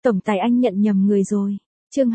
Tổng tài anh nhận nhầm người rồi. Chương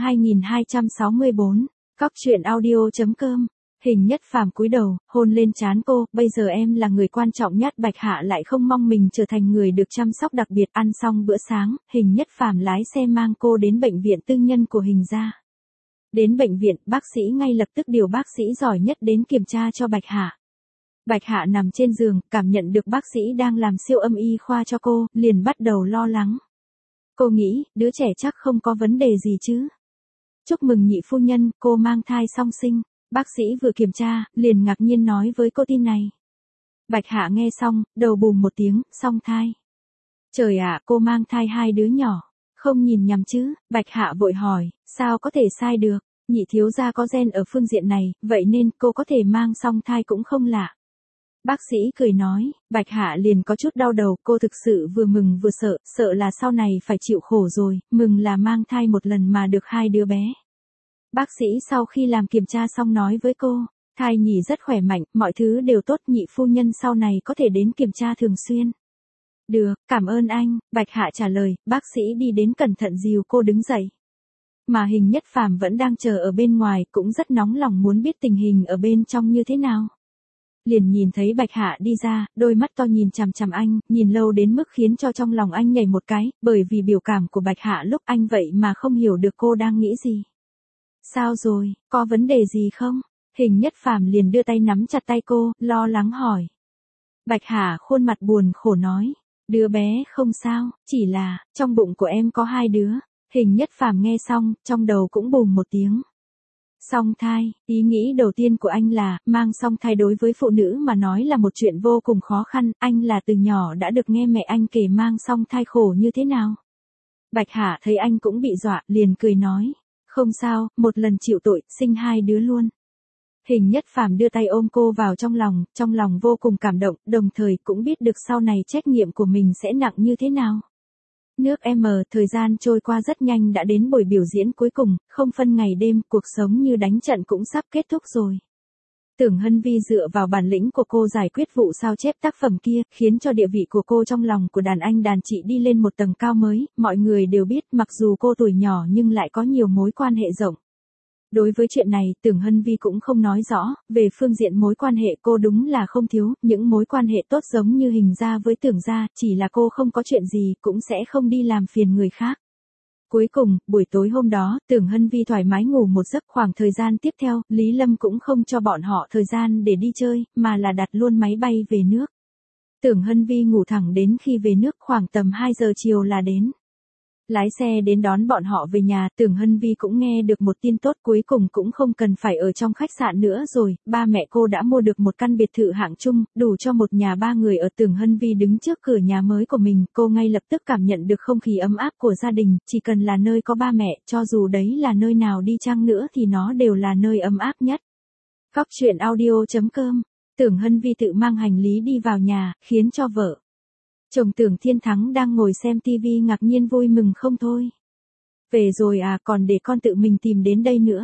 2264, Cóc truyện audio.com. Hình Nhất Phàm cúi đầu, hôn lên trán cô, bây giờ em là người quan trọng nhất. Bạch Hạ lại không mong mình trở thành người được chăm sóc đặc biệt. Ăn xong bữa sáng, Hình Nhất Phàm lái xe mang cô đến bệnh viện tư nhân của Hình gia. Đến bệnh viện, bác sĩ ngay lập tức điều bác sĩ giỏi nhất đến kiểm tra cho Bạch Hạ. Bạch Hạ nằm trên giường, cảm nhận được bác sĩ đang làm siêu âm y khoa cho cô, liền bắt đầu lo lắng. Cô nghĩ, đứa trẻ chắc không có vấn đề gì chứ. Chúc mừng nhị phu nhân, cô mang thai song sinh. Bác sĩ vừa kiểm tra, liền ngạc nhiên nói với cô tin này. Bạch Hạ nghe xong, đầu bùm một tiếng, song thai. Trời ạ, cô mang thai 2 đứa nhỏ. Không nhìn nhầm chứ. Bạch Hạ vội hỏi, sao có thể sai được. Nhị thiếu gia có gen ở phương diện này, vậy nên cô có thể mang song thai cũng không lạ. Bác sĩ cười nói, Bạch Hạ liền có chút đau đầu, cô thực sự vừa mừng vừa sợ, sợ là sau này phải chịu khổ rồi, mừng là mang thai một lần mà được 2 đứa bé. Bác sĩ sau khi làm kiểm tra xong nói với cô, thai nhì rất khỏe mạnh, mọi thứ đều tốt, nhị phu nhân sau này có thể đến kiểm tra thường xuyên. Được, cảm ơn anh, Bạch Hạ trả lời, bác sĩ đi đến cẩn thận dìu cô đứng dậy. Mà Hình Nhất Phàm vẫn đang chờ ở bên ngoài, cũng rất nóng lòng muốn biết tình hình ở bên trong như thế nào. Liền nhìn thấy Bạch Hạ đi ra, đôi mắt to nhìn chằm chằm anh, nhìn lâu đến mức khiến cho trong lòng anh nhảy một cái, bởi vì biểu cảm của Bạch Hạ lúc anh vậy mà không hiểu được cô đang nghĩ gì. Sao rồi, có vấn đề gì không? Hình Nhất Phàm liền đưa tay nắm chặt tay cô, lo lắng hỏi. Bạch Hạ khuôn mặt buồn khổ nói, đứa bé không sao, chỉ là, trong bụng của em có 2 đứa. Hình Nhất Phàm nghe xong, trong đầu cũng bùm một tiếng. Song thai, ý nghĩ đầu tiên của anh là, mang song thai đối với phụ nữ mà nói là một chuyện vô cùng khó khăn, anh là từ nhỏ đã được nghe mẹ anh kể mang song thai khổ như thế nào. Bạch Hạ thấy anh cũng bị dọa, liền cười nói, không sao, một lần chịu tội, sinh 2 đứa luôn. Hình Nhất Phàm đưa tay ôm cô vào trong lòng vô cùng cảm động, đồng thời cũng biết được sau này trách nhiệm của mình sẽ nặng như thế nào. Nước M, thời gian trôi qua rất nhanh đã đến buổi biểu diễn cuối cùng, không phân ngày đêm, cuộc sống như đánh trận cũng sắp kết thúc rồi. Tưởng Hân Vi dựa vào bản lĩnh của cô giải quyết vụ sao chép tác phẩm kia, khiến cho địa vị của cô trong lòng của đàn anh đàn chị đi lên một tầng cao mới, mọi người đều biết mặc dù cô tuổi nhỏ nhưng lại có nhiều mối quan hệ rộng. Đối với chuyện này, Tưởng Hân Vi cũng không nói rõ, về phương diện mối quan hệ cô đúng là không thiếu, những mối quan hệ tốt giống như Hình gia với Tưởng gia, chỉ là cô không có chuyện gì, cũng sẽ không đi làm phiền người khác. Cuối cùng, buổi tối hôm đó, Tưởng Hân Vi thoải mái ngủ một giấc, khoảng thời gian tiếp theo, Lý Lâm cũng không cho bọn họ thời gian để đi chơi, mà là đặt luôn máy bay về nước. Tưởng Hân Vi ngủ thẳng đến khi về nước, khoảng tầm 2 giờ chiều là đến. Lái xe đến đón bọn họ về nhà, Tưởng Hân Vi cũng nghe được một tin tốt, cuối cùng cũng không cần phải ở trong khách sạn nữa rồi, ba mẹ cô đã mua được một căn biệt thự hạng chung, đủ cho một nhà 3 người ở. Tưởng Hân Vi đứng trước cửa nhà mới của mình, cô ngay lập tức cảm nhận được không khí ấm áp của gia đình, chỉ cần là nơi có ba mẹ, cho dù đấy là nơi nào đi chăng nữa thì nó đều là nơi ấm áp nhất. Cóc truyện audio.com. Tưởng Hân Vi tự mang hành lý đi vào nhà, khiến cho vợ chồng Tưởng Thiên Thắng đang ngồi xem tivi ngạc nhiên vui mừng không thôi. Về rồi à, còn để con tự mình tìm đến đây nữa.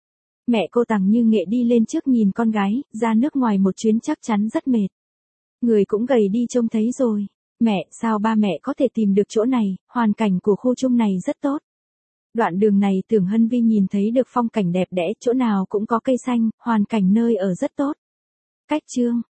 Mẹ cô Tằng Như Nghệ đi lên trước nhìn con gái, ra nước ngoài một chuyến chắc chắn rất mệt. Người cũng gầy đi trông thấy rồi. Mẹ, sao ba mẹ có thể tìm được chỗ này, hoàn cảnh của khu chung này rất tốt. Đoạn đường này Tưởng Hân Vi nhìn thấy được phong cảnh đẹp đẽ, chỗ nào cũng có cây xanh, hoàn cảnh nơi ở rất tốt. Cách chương